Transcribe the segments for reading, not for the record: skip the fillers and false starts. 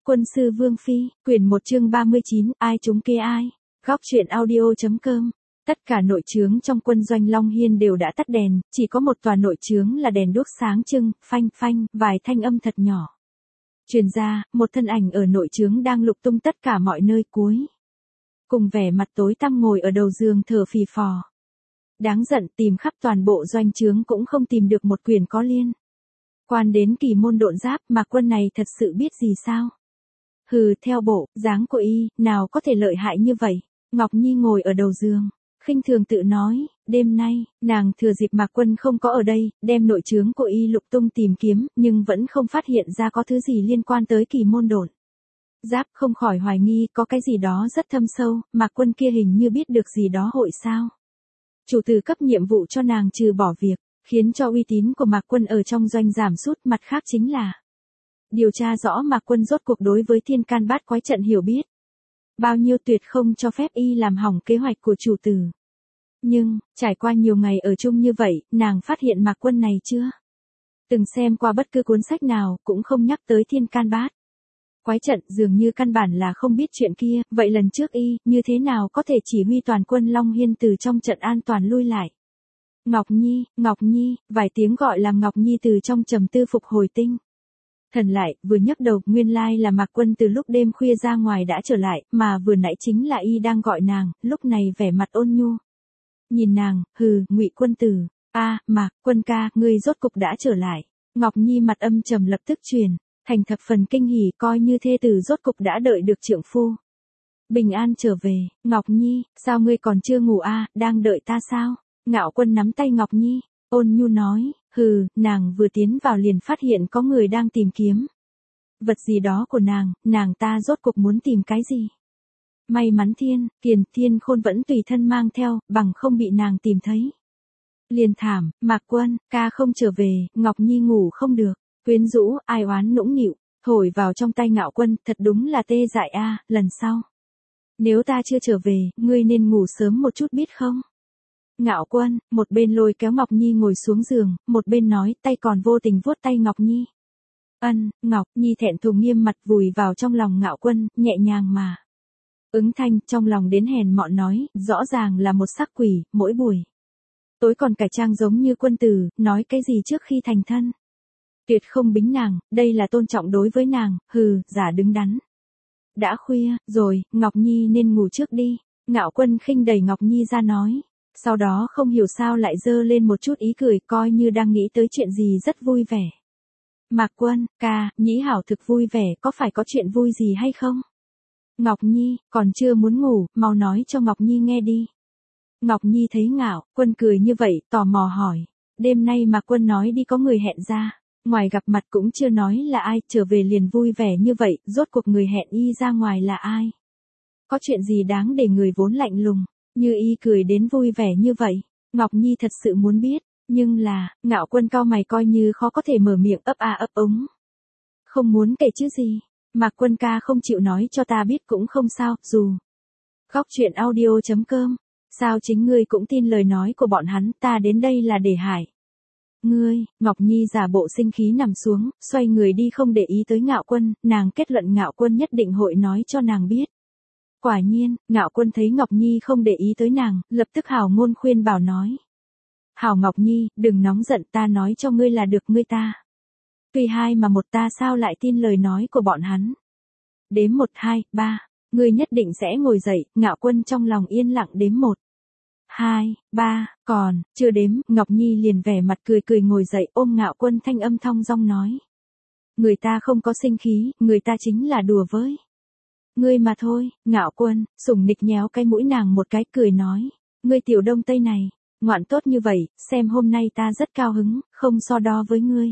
Quân sư Vương Phi, quyển 1 chương 39, ai trúng kế ai? Góc truyện audio.com. Tất cả nội trướng trong quân doanh Long Hiên đều đã tắt đèn, chỉ có một tòa nội trướng là đèn đuốc sáng trưng, phanh phanh, vài thanh âm thật nhỏ. Truyền ra, một thân ảnh ở nội trướng đang lục tung tất cả mọi nơi cuối. Cùng vẻ mặt tối tăm ngồi ở đầu giường thở phì phò. Đáng giận, tìm khắp toàn bộ doanh trướng cũng không tìm được một quyển có liên quan đến kỳ môn độn giáp, mà quân này thật sự biết gì sao? Hừ, theo bộ, dáng của y, nào có thể lợi hại như vậy? Ngọc Nhi ngồi ở đầu giường, khinh thường tự nói, đêm nay, nàng thừa dịp Mạc Quân không có ở đây, đem nội trướng của y lục tung tìm kiếm, nhưng vẫn không phát hiện ra có thứ gì liên quan tới kỳ môn độn giáp, không khỏi hoài nghi có cái gì đó rất thâm sâu, Mạc Quân kia hình như biết được gì đó hội sao. Chủ tử cấp nhiệm vụ cho nàng trừ bỏ việc, khiến cho uy tín của Mạc Quân ở trong doanh giảm sút, mặt khác chính là điều tra rõ Mạc Quân rốt cuộc đối với thiên can bát quái trận hiểu biết bao nhiêu, tuyệt không cho phép y làm hỏng kế hoạch của chủ tử. Nhưng, trải qua nhiều ngày ở chung như vậy, nàng phát hiện Mạc Quân này chưa từng xem qua bất cứ cuốn sách nào, cũng không nhắc tới thiên can bát quái trận, dường như căn bản là không biết chuyện kia. Vậy lần trước y, như thế nào có thể chỉ huy toàn quân Long Hiên từ trong trận an toàn lui lại? Ngọc Nhi, vài tiếng gọi làm Ngọc Nhi từ trong trầm tư phục hồi tinh thần lại, vừa nhấc đầu, nguyên lai là Mạc Quân từ lúc đêm khuya ra ngoài đã trở lại, mà vừa nãy chính là y đang gọi nàng, lúc này vẻ mặt ôn nhu. Nhìn nàng, hừ, Ngụy Quân tử, Mạc Quân ca, ngươi rốt cục đã trở lại. Ngọc Nhi mặt âm trầm lập tức truyền thành thập phần kinh hỉ, coi như thê tử rốt cục đã đợi được trượng phu bình an trở về. Ngọc Nhi, sao ngươi còn chưa ngủ đang đợi ta sao? Ngạo Quân nắm tay Ngọc Nhi, ôn nhu nói, hừ, nàng vừa tiến vào liền phát hiện có người đang tìm kiếm vật gì đó của nàng ta rốt cuộc muốn tìm cái gì? May mắn Thiên Khôn vẫn tùy thân mang theo, bằng không bị nàng tìm thấy liền thảm. Mạc Quân ca không trở về. Ngọc Nhi ngủ không được, quyến rũ, ai oán nũng nịu, thổi vào trong tay Ngạo Quân, thật đúng là tê dại lần sau nếu ta chưa trở về, ngươi nên ngủ sớm một chút biết không? Ngạo Quân, một bên lôi kéo Ngọc Nhi ngồi xuống giường, một bên nói, tay còn vô tình vuốt tay Ngọc Nhi. Ngọc Nhi thẹn thùng nghiêm mặt vùi vào trong lòng Ngạo Quân, nhẹ nhàng mà ứng thanh, trong lòng đến hèn mọn nói, rõ ràng là một sắc quỷ, mỗi buổi tối còn cải trang giống như quân tử, nói cái gì trước khi thành thân tuyệt không bính nàng, đây là tôn trọng đối với nàng, hừ, giả đứng đắn. Đã khuya rồi, Ngọc Nhi nên ngủ trước đi. Ngạo Quân khinh đẩy Ngọc Nhi ra nói. Sau đó không hiểu sao lại giơ lên một chút ý cười, coi như đang nghĩ tới chuyện gì rất vui vẻ. Mạc Quân ca, Nhĩ Hảo thực vui vẻ, có phải có chuyện vui gì hay không? Ngọc Nhi, còn chưa muốn ngủ, mau nói cho Ngọc Nhi nghe đi. Ngọc Nhi thấy Ngạo Quân cười như vậy, tò mò hỏi. Đêm nay Mạc Quân nói đi có người hẹn ra, ngoài gặp mặt cũng chưa nói là ai, trở về liền vui vẻ như vậy, rốt cuộc người hẹn y ra ngoài là ai? Có chuyện gì đáng để người vốn lạnh lùng như y cười đến vui vẻ như vậy? Ngọc Nhi thật sự muốn biết, nhưng là, Ngạo Quân cau mày coi như khó có thể mở miệng ấp úng. Không muốn kể chứ gì, Mạc Quân ca không chịu nói cho ta biết cũng không sao, dù. Góc truyện audio.com, sao chính ngươi cũng tin lời nói của bọn hắn, ta đến đây là để hại ngươi. Ngọc Nhi giả bộ sinh khí nằm xuống, xoay người đi không để ý tới Ngạo Quân, nàng kết luận Ngạo Quân nhất định hội nói cho nàng biết. Quả nhiên, Ngạo Quân thấy Ngọc Nhi không để ý tới nàng, lập tức hảo ngôn khuyên bảo nói. Hảo Ngọc Nhi, đừng nóng giận, ta nói cho ngươi là được, ngươi ta tuy hai mà một, ta sao lại tin lời nói của bọn hắn. Đếm 1, 2, 3, ngươi nhất định sẽ ngồi dậy. Ngạo Quân trong lòng yên lặng đếm 1, 2, 3, còn chưa đếm, Ngọc Nhi liền vẻ mặt cười cười ngồi dậy, ôm Ngạo Quân, thanh âm thong dong nói. Người ta không có sinh khí, người ta chính là đùa với ngươi mà thôi. Ngạo Quân sủng nịch nhéo cái mũi nàng một cái, cười nói, ngươi tiểu Đông Tây này, ngoạn tốt như vậy, xem hôm nay ta rất cao hứng, không so đo với ngươi.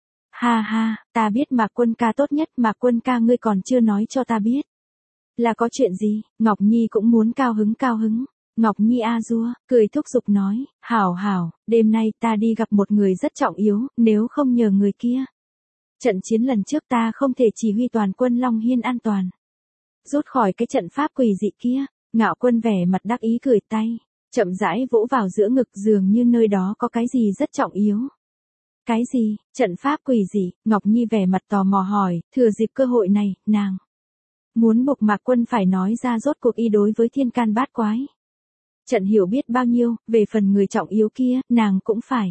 Ha ha, ta biết Mạc Quân ca tốt nhất, Mạc Quân ca ngươi còn chưa nói cho ta biết là có chuyện gì? Ngọc Nhi cũng muốn cao hứng. Ngọc Nhi dua, cười thúc giục nói, hảo, đêm nay ta đi gặp một người rất trọng yếu, nếu không nhờ người kia, trận chiến lần trước ta không thể chỉ huy toàn quân Long Hiên an toàn rút khỏi cái trận pháp quỷ dị kia. Ngạo Quân vẻ mặt đắc ý cười tay chậm rãi vỗ vào giữa ngực, dường như nơi đó có cái gì rất trọng yếu. Cái gì, trận pháp quỷ gì, Ngọc Nhi vẻ mặt tò mò hỏi, thừa dịp cơ hội này, nàng muốn buộc Mạc Quân phải nói ra rốt cuộc y đối với thiên can bát quái. Trận hiểu biết bao nhiêu, về phần người trọng yếu kia, nàng cũng phải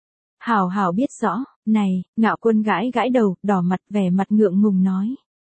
hảo hảo biết rõ. Này, Ngạo Quân gãi gãi đầu, đỏ mặt vẻ mặt ngượng ngùng nói.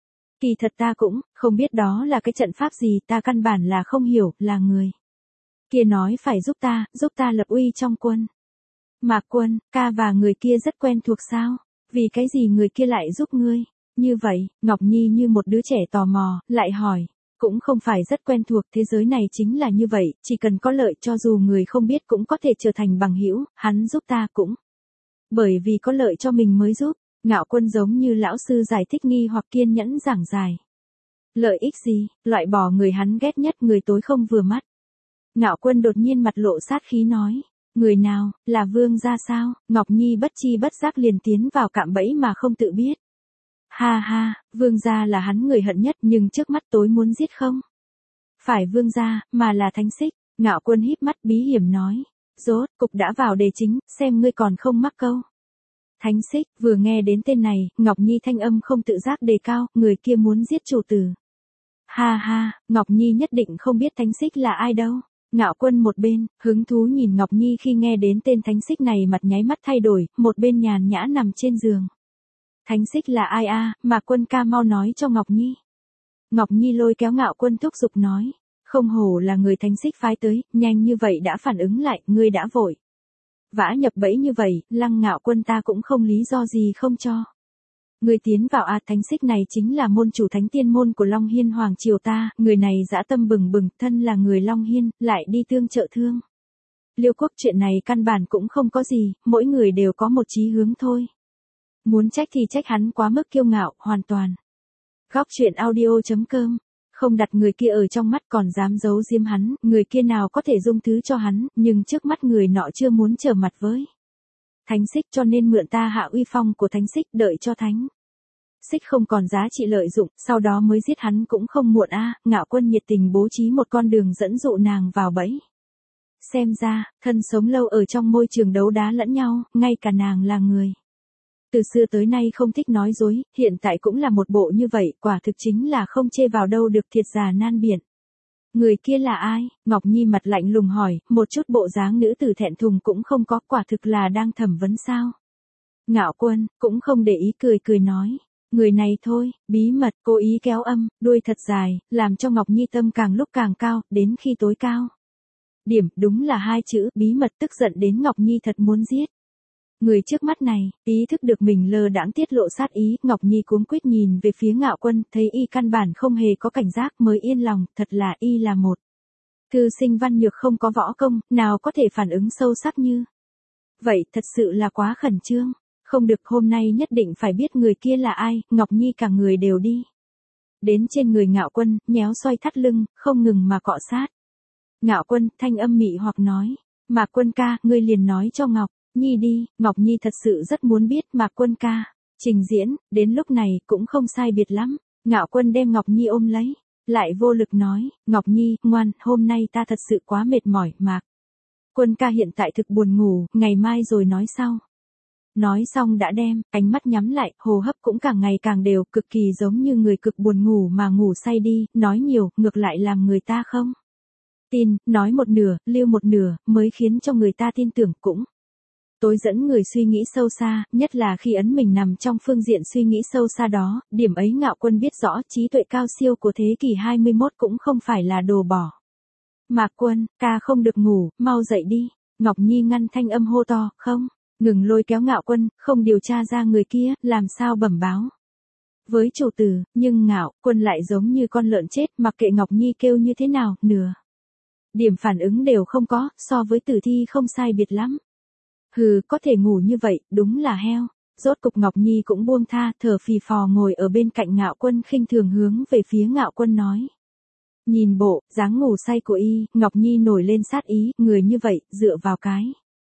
Kỳ thật ta cũng không biết đó là cái trận pháp gì, ta căn bản là không hiểu, là người kia nói phải giúp ta lập uy trong quân. Mạc Quân, ca và người kia rất quen thuộc sao? Vì cái gì người kia lại giúp ngươi? Như vậy, Ngọc Nhi như một đứa trẻ tò mò, lại hỏi. Cũng không phải rất quen thuộc, thế giới này chính là như vậy, chỉ cần có lợi cho dù người không biết cũng có thể trở thành bằng hữu, hắn giúp ta cũng bởi vì có lợi cho mình mới giúp. Ngạo Quân giống như lão sư giải thích nghi hoặc kiên nhẫn giảng giải. Lợi ích gì, loại bỏ người hắn ghét nhất, người tối không vừa mắt. Ngạo Quân đột nhiên mặt lộ sát khí nói. Người nào, là vương gia sao? Ngọc Nhi bất chi bất giác liền tiến vào cạm bẫy mà không tự biết. Ha ha, vương gia là hắn người hận nhất, nhưng trước mắt tối muốn giết không phải vương gia, mà là Thánh Xích. Ngạo Quân híp mắt bí hiểm nói. Rốt cục đã vào đề chính, xem ngươi còn không mắc câu. Thánh Xích, vừa nghe đến tên này, Ngọc Nhi thanh âm không tự giác đề cao, người kia muốn giết chủ tử. Ha ha, Ngọc Nhi nhất định không biết Thánh Xích là ai đâu. Ngạo Quân một bên, hứng thú nhìn Ngọc Nhi khi nghe đến tên Thánh Xích này, mặt nháy mắt thay đổi, một bên nhàn nhã nằm trên giường. Thánh Xích là ai a? Mạc Quân ca mau nói cho Ngọc Nhi. Ngọc Nhi lôi kéo Ngạo Quân thúc giục nói. Không hổ là người Thánh Xích phái tới, nhanh như vậy đã phản ứng lại, ngươi đã vội vã nhập bẫy như vậy, Lăng Ngạo Quân ta cũng không lý do gì không cho ngươi tiến vào. Thánh Xích này chính là môn chủ thánh tiên môn của Long Hiên Hoàng triều ta, người này dã tâm bừng bừng, thân là người Long Hiên, lại đi tương trợ thương Liêu quốc, chuyện này căn bản cũng không có gì, mỗi người đều có một chí hướng thôi. Muốn trách thì trách hắn quá mức kiêu ngạo, hoàn toàn. Góc truyện audio.com, không đặt người kia ở trong mắt còn dám giấu diếm hắn, người kia nào có thể dung thứ cho hắn, nhưng trước mắt người nọ chưa muốn trở mặt với Thánh Xích, cho nên mượn ta hạ uy phong của Thánh Xích, đợi cho Thánh Xích không còn giá trị lợi dụng, sau đó mới giết hắn cũng không muộn a. Ngạo Quân nhiệt tình bố trí một con đường dẫn dụ nàng vào bẫy. Xem ra, thân sống lâu ở trong môi trường đấu đá lẫn nhau, ngay cả nàng là người từ xưa tới nay không thích nói dối, hiện tại cũng là một bộ như vậy, quả thực chính là không chê vào đâu được, thiệt già nan biển. Người kia là ai? Ngọc Nhi mặt lạnh lùng hỏi, một chút bộ dáng nữ tử thẹn thùng cũng không có, quả thực là đang thẩm vấn sao? Ngạo Quân cũng không để ý, cười cười nói. Người này thôi, bí mật, cố ý kéo âm, đuôi thật dài, làm cho Ngọc Nhi tâm càng lúc càng cao, đến khi tối cao điểm, đúng là hai chữ, bí mật, tức giận đến Ngọc Nhi thật muốn giết. Người trước mắt này, ý thức được mình lơ đãng tiết lộ sát ý, Ngọc Nhi cuống quýt nhìn về phía Ngạo Quân, thấy y căn bản không hề có cảnh giác, mới yên lòng, thật là y là một thư sinh văn nhược không có võ công, nào có thể phản ứng sâu sắc như vậy, thật sự là quá khẩn trương. Không được, hôm nay nhất định phải biết người kia là ai. Ngọc Nhi cả người đều đi đến trên người Ngạo Quân, nhéo xoay thắt lưng, không ngừng mà cọ sát. Ngạo Quân thanh âm mị hoặc nói, Mạc Quân ca, ngươi liền nói cho Ngọc Nhi đi. Ngọc Nhi thật sự rất muốn biết. Mạc Quân ca trình diễn, đến lúc này cũng không sai biệt lắm. Ngạo Quân đem Ngọc Nhi ôm lấy, lại vô lực nói, Ngọc Nhi, ngoan, hôm nay ta thật sự quá mệt mỏi. Mạc Quân ca hiện tại thực buồn ngủ, ngày mai rồi nói sau. Nói xong đã đem ánh mắt nhắm lại, hô hấp cũng càng ngày càng đều, cực kỳ giống như người cực buồn ngủ mà ngủ say đi, nói nhiều, ngược lại làm người ta không tin, nói một nửa, lưu một nửa, mới khiến cho người ta tin tưởng, cũng tối dẫn người suy nghĩ sâu xa, nhất là khi ấn mình nằm trong phương diện suy nghĩ sâu xa đó, điểm ấy Ngạo Quân biết rõ, trí tuệ cao siêu của thế kỷ 21 cũng không phải là đồ bỏ. Mạc Quân, ca không được ngủ, mau dậy đi. Ngọc Nhi ngăn thanh âm hô to, không ngừng lôi kéo Ngạo Quân, không điều tra ra người kia, làm sao bẩm báo với chủ tử, nhưng Ngạo Quân lại giống như con lợn chết, mặc kệ Ngọc Nhi kêu như thế nào, nửa điểm phản ứng đều không có, so với tử thi không sai biệt lắm. Hừ, có thể ngủ như vậy, đúng là heo. Rốt cục Ngọc Nhi cũng buông tha, thở phì phò ngồi ở bên cạnh Ngạo Quân, khinh thường hướng về phía Ngạo Quân nói. Nhìn bộ dáng ngủ say của y, Ngọc Nhi nổi lên sát ý, người như vậy, dựa vào cái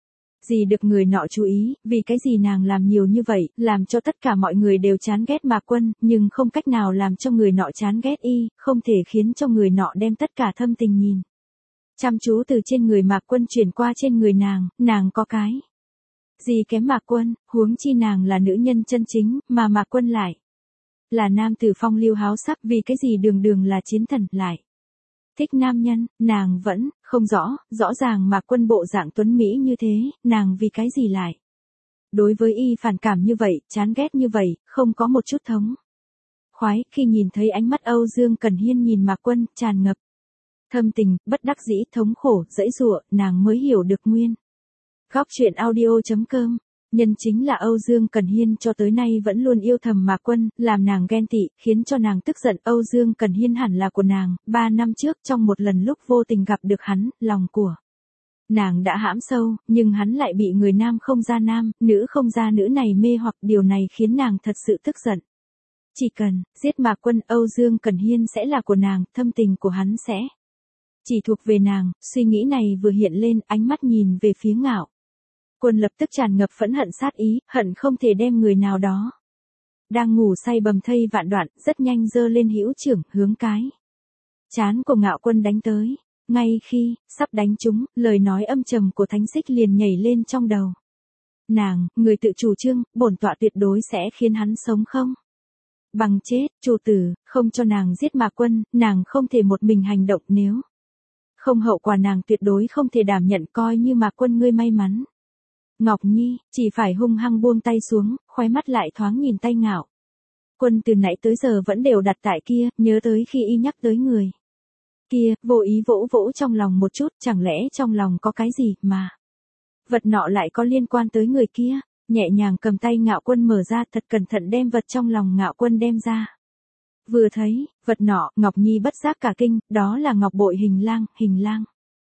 gì được người nọ chú ý, vì cái gì nàng làm nhiều như vậy, làm cho tất cả mọi người đều chán ghét Mạc Quân, nhưng không cách nào làm cho người nọ chán ghét y, không thể khiến cho người nọ đem tất cả thâm tình nhìn chăm chú từ trên người Mạc Quân chuyển qua trên người nàng có cái Gì kém Mạc Quân, huống chi nàng là nữ nhân chân chính, mà Mạc Quân lại là nam tử phong lưu háo sắc, vì cái gì đường đường là chiến thần lại thích nam nhân, nàng vẫn không rõ, rõ ràng Mạc Quân bộ dạng tuấn mỹ như thế, nàng vì cái gì lại đối với y phản cảm như vậy, chán ghét như vậy, không có một chút thống khoái. Khi nhìn thấy ánh mắt Âu Dương Cẩn Hiên nhìn Mạc Quân, tràn ngập thâm tình, bất đắc dĩ, thống khổ, dẫy dụa, nàng mới hiểu được nguyên. Góc truyện audio.com. Nhân chính là Âu Dương Cẩn Hiên cho tới nay vẫn luôn yêu thầm Mạc Quân, làm nàng ghen tị, khiến cho nàng tức giận. Âu Dương Cẩn Hiên hẳn là của nàng, 3 năm trước trong một lần lúc vô tình gặp được hắn, lòng của nàng đã hãm sâu, nhưng hắn lại bị người nam không ra nam, nữ không ra nữ này mê hoặc, điều này khiến nàng thật sự tức giận. Chỉ cần giết Mạc Quân, Âu Dương Cẩn Hiên sẽ là của nàng, thâm tình của hắn sẽ chỉ thuộc về nàng. Suy nghĩ này vừa hiện lên, ánh mắt nhìn về phía Ngạo Quân lập tức tràn ngập phẫn hận sát ý, hận không thể đem người nào đó đang ngủ say bầm thây vạn đoạn, rất nhanh giơ lên hữu trưởng, hướng cái trán của Ngạo Quân đánh tới. Ngay khi sắp đánh trúng, lời nói âm trầm của Thánh Xích liền nhảy lên trong đầu nàng, người tự chủ trương, bổn tọa tuyệt đối sẽ khiến hắn sống không bằng chết. Chủ tử không cho nàng giết Mạc Quân, nàng không thể một mình hành động, nếu không hậu quả nàng tuyệt đối không thể đảm nhận. Coi như Mạc Quân ngươi may mắn, Ngọc Nhi chỉ phải hung hăng buông tay xuống, khóe mắt lại thoáng nhìn tay Ngạo Quân từ nãy tới giờ vẫn đều đặt tại kia, nhớ tới khi y nhắc tới người kia, vô ý vỗ vỗ trong lòng một chút, chẳng lẽ trong lòng có cái gì mà vật nọ lại có liên quan tới người kia. Nhẹ nhàng cầm tay Ngạo Quân mở ra, thật cẩn thận đem vật trong lòng Ngạo Quân đem ra. Vừa thấy vật nọ, Ngọc Nhi bất giác cả kinh, đó là ngọc bội hình lang.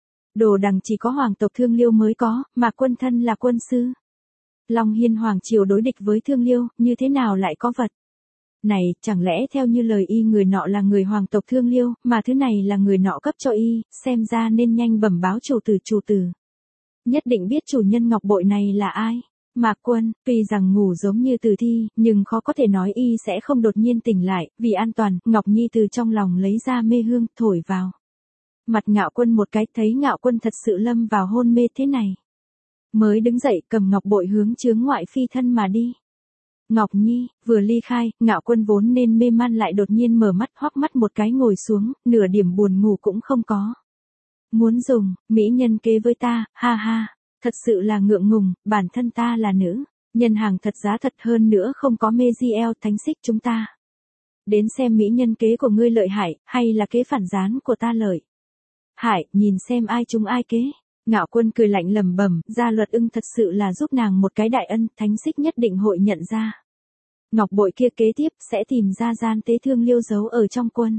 Đồ đằng chỉ có hoàng tộc Thương Liêu mới có, mà Quân thân là quân sư Long Hiên hoàng triều đối địch với Thương Liêu, như thế nào lại có vật này? Chẳng lẽ theo như lời y, người nọ là người hoàng tộc Thương Liêu, mà thứ này là người nọ cấp cho y, xem ra nên nhanh bẩm báo chủ tử nhất định biết chủ nhân ngọc bội này là ai. Mạc Quân, tuy rằng ngủ giống như tử thi, nhưng khó có thể nói y sẽ không đột nhiên tỉnh lại. Vì an toàn, Ngọc Nhi từ trong lòng lấy ra mê hương, thổi vào mặt Ngạo Quân một cái, thấy Ngạo Quân thật sự lâm vào hôn mê thế này, mới đứng dậy cầm ngọc bội hướng chướng ngoại phi thân mà đi. Ngọc Nhi vừa ly khai, Ngạo Quân vốn nên mê man lại đột nhiên mở mắt, hoắc mắt một cái ngồi xuống, nửa điểm buồn ngủ cũng không có. Muốn dùng mỹ nhân kế với ta, ha ha, thật sự là ngượng ngùng, bản thân ta là nữ nhân hàng thật giá thật, hơn nữa không có mê GL. Thánh Xích, chúng ta đến xem mỹ nhân kế của ngươi lợi hại, hay là kế phản gián của ta lợi hại, nhìn xem ai trúng ai kế. Ngạo Quân cười lạnh lẩm bẩm, Gia Luật Ưng thật sự là giúp nàng một cái đại ân, Thánh Xích nhất định hội nhận ra. Ngọc bội kia kế tiếp sẽ tìm ra gian tế Thương Liêu giấu ở trong quân.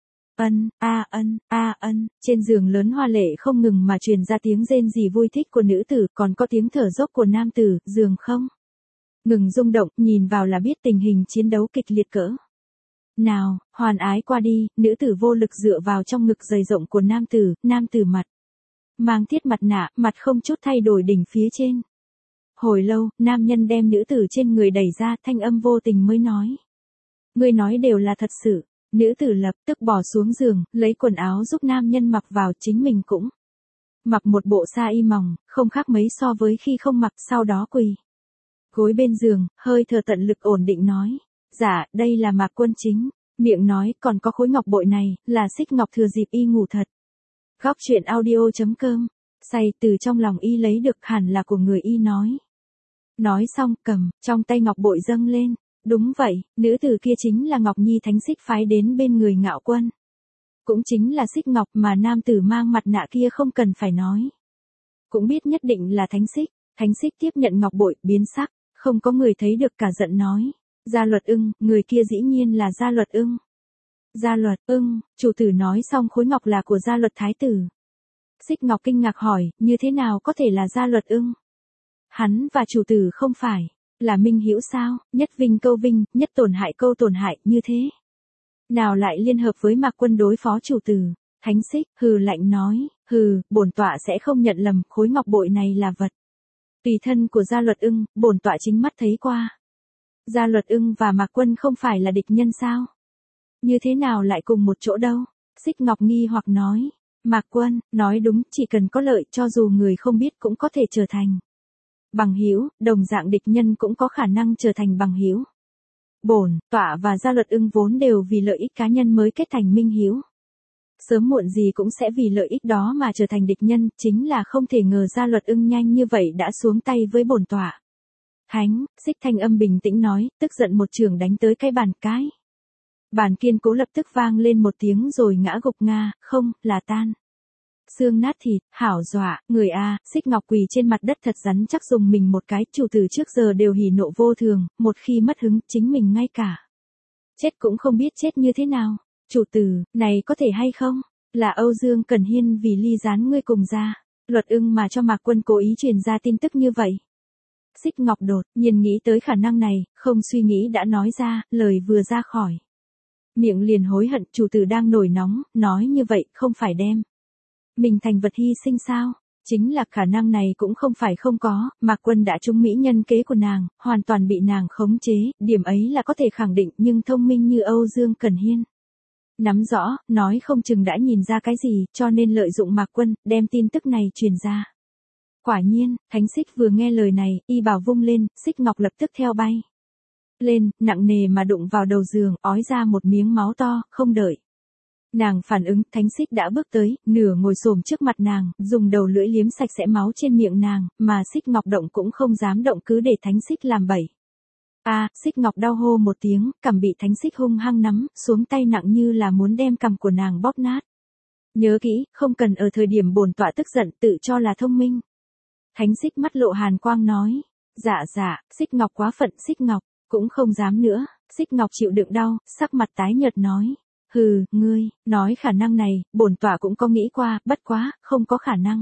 Trên giường lớn hoa lệ không ngừng mà truyền ra tiếng rên rỉ vui thích của nữ tử, còn có tiếng thở dốc của nam tử, giường không ngừng rung động, nhìn vào là biết tình hình chiến đấu kịch liệt cỡ nào. Hoàn ái qua đi, nữ tử vô lực dựa vào trong ngực dày rộng của nam tử mặt mang thiết mặt nạ, mặt không chút thay đổi đỉnh phía trên. Hồi lâu, nam nhân đem nữ tử trên người đẩy ra, thanh âm vô tình mới nói: ngươi nói đều là thật sự. Nữ tử lập tức bỏ xuống giường, lấy quần áo giúp nam nhân mặc vào, chính mình cũng mặc một bộ sa y mỏng, không khác mấy so với khi không mặc, sau đó quỳ gối bên giường, hơi thở tận lực ổn định nói: dạ, đây là Mạc Quân chính miệng nói, còn có khối ngọc bội này, là xích ngọc thừa dịp y ngủ thật. Góc truyện audio.com. Say từ trong lòng y lấy được, hẳn là của người y nói. Nói xong, cầm trong tay ngọc bội dâng lên. Đúng vậy, nữ tử kia chính là Ngọc Nhi Thánh Xích phái đến bên người Ngạo Quân. Cũng chính là xích ngọc mà nam tử mang mặt nạ kia không cần phải nói. Cũng biết nhất định là Thánh Xích. Thánh Xích tiếp nhận ngọc bội, biến sắc, không có người thấy được, cả giận nói: Gia Luật Ưng, người kia dĩ nhiên là Gia Luật Ưng. Gia Luật Ưng, chủ tử nói xong khối ngọc là của Gia Luật Thái tử. Xích Ngọc kinh ngạc hỏi, như thế nào có thể là Gia Luật Ưng? Hắn và chủ tử không phải là minh hữu sao, nhất vinh câu vinh, nhất tổn hại câu tổn hại, như thế nào lại liên hợp với Mạc Quân đối phó chủ tử? Thánh Xích hừ lạnh nói: hừ, bổn tọa sẽ không nhận lầm, khối ngọc bội này là vật tùy thân của Gia Luật Ưng, bổn tọa chính mắt thấy qua. Gia Luật Ưng và Mạc Quân không phải là địch nhân sao? Như thế nào lại cùng một chỗ đâu? Xích Ngọc nghi hoặc nói. Mạc Quân nói đúng, chỉ cần có lợi, cho dù người không biết cũng có thể trở thành bằng hữu, đồng dạng địch nhân cũng có khả năng trở thành bằng hữu. Bổn tọa và Gia Luật Ưng vốn đều vì lợi ích cá nhân mới kết thành minh hữu. Sớm muộn gì cũng sẽ vì lợi ích đó mà trở thành địch nhân, chính là không thể ngờ Gia Luật Ưng nhanh như vậy đã xuống tay với bổn tọa. Thánh, Xích thanh âm bình tĩnh nói, tức giận một trường đánh tới cái bàn cái. Bàn kiên cố lập tức vang lên một tiếng rồi ngã gục ngã, không, là tan. Xương nát thịt, hảo dọa, người a, Xích Ngọc quỳ trên mặt đất thật rắn chắc dùng mình một cái, chủ tử trước giờ đều hỉ nộ vô thường, một khi mất hứng, chính mình ngay cả. Chết cũng không biết chết như thế nào. Chủ tử, này có thể hay không? Là Âu Dương Cẩn Hiên vì ly gián ngươi cùng ra. Luật Ưng mà cho Mạc Quân cố ý truyền ra tin tức như vậy. Xích Ngọc đột nhiên nghĩ tới khả năng này, không suy nghĩ đã nói ra, lời vừa ra khỏi miệng liền hối hận, chủ tử đang nổi nóng, nói như vậy không phải đem mình thành vật hy sinh sao? Chính là khả năng này cũng không phải không có, Mạc Quân đã trúng mỹ nhân kế của nàng, hoàn toàn bị nàng khống chế, điểm ấy là có thể khẳng định, nhưng thông minh như Âu Dương Cẩn Hiên nắm rõ, nói không chừng đã nhìn ra cái gì, cho nên lợi dụng Mạc Quân, đem tin tức này truyền ra. Quả nhiên, Thánh Xích vừa nghe lời này, y bảo vung lên, Xích Ngọc lập tức theo bay lên, nặng nề mà đụng vào đầu giường, ói ra một miếng máu to, không đợi nàng phản ứng, Thánh Xích đã bước tới, nửa ngồi xổm trước mặt nàng, dùng đầu lưỡi liếm sạch sẽ máu trên miệng nàng, mà Xích Ngọc động cũng không dám động, cứ để Thánh Xích làm bậy. Xích Ngọc đau hô một tiếng, cằm bị Thánh Xích hung hăng nắm, xuống tay nặng như là muốn đem cằm của nàng bóp nát. Nhớ kỹ, không cần ở thời điểm bổn tọa tức giận tự cho là thông minh. Thánh Xích mắt lộ hàn quang nói. Dạ, Xích Ngọc quá phận, Xích Ngọc, cũng không dám nữa. Xích Ngọc chịu đựng đau, sắc mặt tái nhợt nói. Hừ, ngươi, nói khả năng này, bổn tọa cũng có nghĩ qua, bất quá, không có khả năng.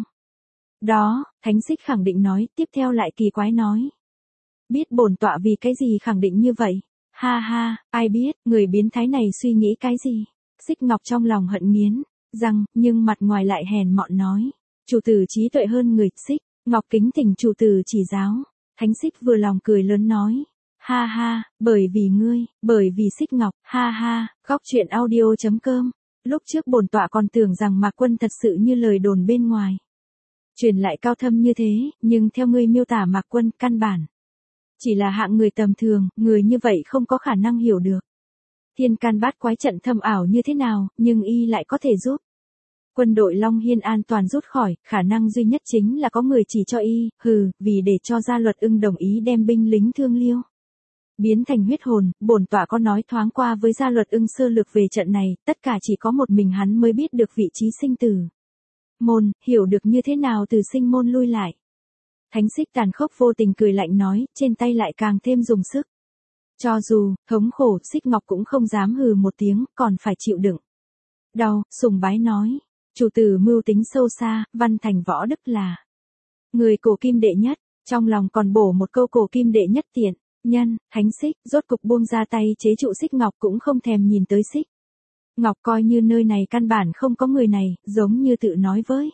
Đó, Thánh Xích khẳng định nói, tiếp theo lại kỳ quái nói. Biết bổn tọa vì cái gì khẳng định như vậy? Ha ha, ai biết, người biến thái này suy nghĩ cái gì? Xích Ngọc trong lòng hận nghiến răng, nhưng mặt ngoài lại hèn mọn nói. Chủ tử trí tuệ hơn người, Xích Ngọc kính thỉnh chủ tử chỉ giáo. Thánh Xích vừa lòng cười lớn nói. Ha ha, bởi vì ngươi, bởi vì Xích Ngọc, ha ha, góc truyện audio.com. Lúc trước bổn tọa còn tưởng rằng Mạc Quân thật sự như lời đồn bên ngoài truyền lại cao thâm như thế, nhưng theo ngươi miêu tả Mạc Quân căn bản chỉ là hạng người tầm thường, người như vậy không có khả năng hiểu được. Thiên can bát quái trận thâm ảo như thế nào, nhưng y lại có thể giúp quân đội Long Hiên an toàn rút khỏi, khả năng duy nhất chính là có người chỉ cho y, vì để cho Gia Luật Ưng đồng ý đem binh lính Thương Liêu biến thành huyết hồn, bổn tọa có nói thoáng qua với Gia Luật Ưng sơ lược về trận này, tất cả chỉ có một mình hắn mới biết được vị trí sinh tử môn, hiểu được như thế nào từ sinh môn lui lại. Thánh Xích tàn khốc vô tình cười lạnh nói, trên tay lại càng thêm dùng sức. Cho dù, thống khổ, Xích Ngọc cũng không dám hừ một tiếng, còn phải chịu đựng. Đau, sùng bái nói. Chủ tử mưu tính sâu xa, văn thành võ đức là người cổ kim đệ nhất, trong lòng còn bổ một câu cổ kim đệ nhất tiện. Nhân, Thánh Xích, rốt cục buông ra tay chế trụ Xích Ngọc cũng không thèm nhìn tới Xích Ngọc, coi như nơi này căn bản không có người này, giống như tự nói với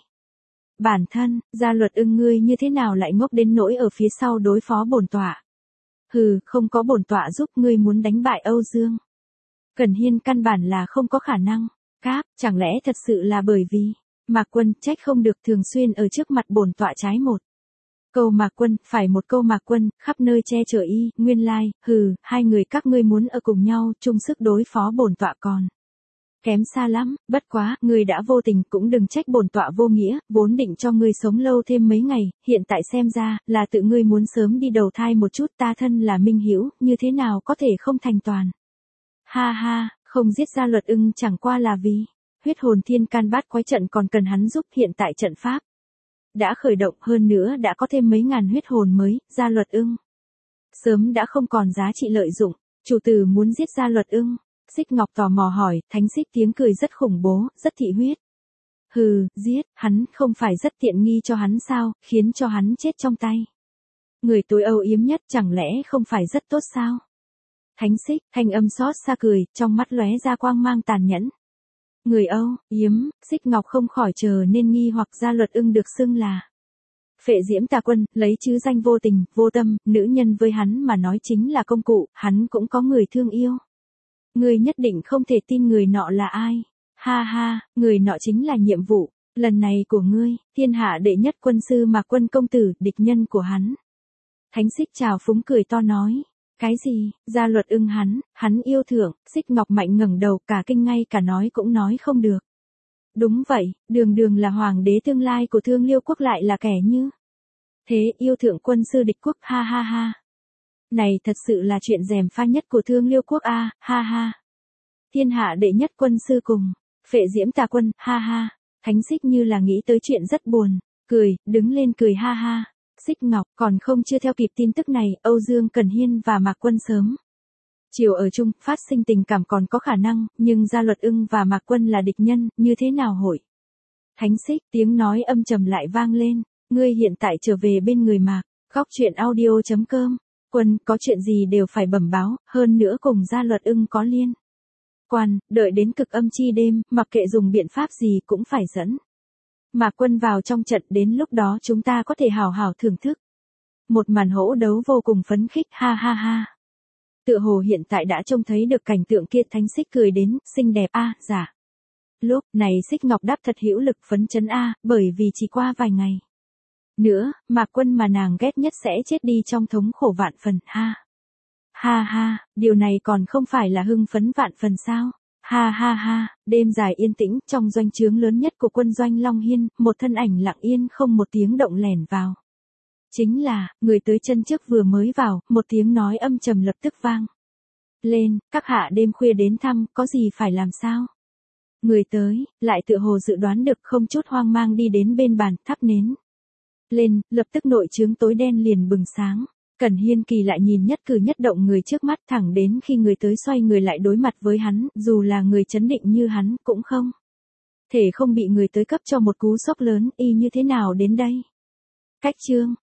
bản thân, Gia Luật Ưng ngươi như thế nào lại ngốc đến nỗi ở phía sau đối phó bổn tọa. Không có bổn tọa giúp ngươi muốn đánh bại Âu Dương Cẩn Hiên căn bản là không có khả năng. Chẳng lẽ thật sự là bởi vì Mạc Quân trách không được thường xuyên ở trước mặt bổn tọa trái một câu Mạc Quân, phải một câu Mạc Quân, khắp nơi che chở y, nguyên lai, hai người các ngươi muốn ở cùng nhau, chung sức đối phó bổn tọa còn kém xa lắm, bất quá, ngươi đã vô tình cũng đừng trách bổn tọa vô nghĩa, vốn định cho ngươi sống lâu thêm mấy ngày, hiện tại xem ra, là tự ngươi muốn sớm đi đầu thai một chút, ta thân là minh hữu, như thế nào có thể không thành toàn. Ha ha, không giết Gia Luật Ưng chẳng qua là vì huyết hồn thiên can bát quái trận còn cần hắn giúp, hiện tại trận pháp đã khởi động, hơn nữa đã có thêm mấy ngàn huyết hồn mới, Gia Luật Ưng sớm đã không còn giá trị lợi dụng, chủ tử muốn giết Gia Luật Ưng. Xích Ngọc tò mò hỏi, Thánh Xích tiếng cười rất khủng bố, rất thị huyết. Giết, hắn không phải rất tiện nghi cho hắn sao, khiến cho hắn chết trong tay người tối âu yếm nhất, chẳng lẽ không phải rất tốt sao? Thánh Xích, thanh âm xót xa cười, trong mắt lóe ra quang mang tàn nhẫn. Người âu yếm, Xích Ngọc không khỏi chờ nên nghi hoặc Gia Luật Ưng được xưng là Phệ Diễm Tà Quân, lấy chứ danh vô tình, vô tâm, nữ nhân với hắn mà nói chính là công cụ, hắn cũng có người thương yêu. Ngươi nhất định không thể tin người nọ là ai. Ha ha, người nọ chính là nhiệm vụ lần này của ngươi, thiên hạ đệ nhất quân sư Mạc Quân công tử, địch nhân của hắn Thánh Xích chào phúng cười to nói. Cái gì, Gia Luật Ưng hắn yêu thượng, Xích Ngọc Mạnh ngẩng đầu cả kinh ngay cả nói cũng nói không được. Đúng vậy, đường đường là hoàng đế tương lai của Thương Liêu quốc lại là kẻ như. Thế yêu thượng quân sư địch quốc ha ha ha. Này thật sự là chuyện gièm pha nhất của Thương Liêu quốc a, ha ha. Thiên hạ đệ nhất quân sư cùng, phệ diễm tà quân, ha ha. Thánh Xích như là nghĩ tới chuyện rất buồn, cười, đứng lên cười ha ha. Xích Ngọc còn không chưa theo kịp tin tức này, Âu Dương Cẩn Hiên và Mạc Quân sớm chiều ở chung, phát sinh tình cảm còn có khả năng, nhưng Gia Luật Ưng và Mạc Quân là địch nhân, như thế nào hội? Thánh Xích, tiếng nói âm trầm lại vang lên, ngươi hiện tại trở về bên người Mạc, góc chuyện audio.com, Quân có chuyện gì đều phải bẩm báo, hơn nữa cùng Gia Luật Ưng có liên quan, đợi đến cực âm chi đêm, mặc kệ dùng biện pháp gì cũng phải dẫn Mạc Quân vào trong trận, đến lúc đó chúng ta có thể hào hào thưởng thức một màn hỗ đấu vô cùng phấn khích, ha ha ha. Tựa hồ hiện tại đã trông thấy được cảnh tượng kia, Thánh Xích cười đến, xinh đẹp a, giả. Lúc này Xích Ngọc đáp thật hữu lực phấn chấn a, bởi vì chỉ qua vài ngày nữa, Mạc Quân mà nàng ghét nhất sẽ chết đi trong thống khổ vạn phần, ha. Ha ha, điều này còn không phải là hưng phấn vạn phần sao? Ha ha ha, đêm dài yên tĩnh, trong doanh trướng lớn nhất của quân doanh Long Hiên, một thân ảnh lặng yên không một tiếng động lẻn vào. Chính là, người tới chân trước vừa mới vào, một tiếng nói âm trầm lập tức vang lên, các hạ đêm khuya đến thăm, có gì phải làm sao? Người tới, lại tựa hồ dự đoán được, không chút hoang mang đi đến bên bàn, thắp nến lên, lập tức nội trướng tối đen liền bừng sáng. Cẩn Hiên kỳ lại nhìn nhất cử nhất động người trước mắt, thẳng đến khi người tới xoay người lại đối mặt với hắn, dù là người chấn định như hắn, cũng không thể không bị người tới cấp cho một cú sốc lớn, y như thế nào đến đây? Cách chương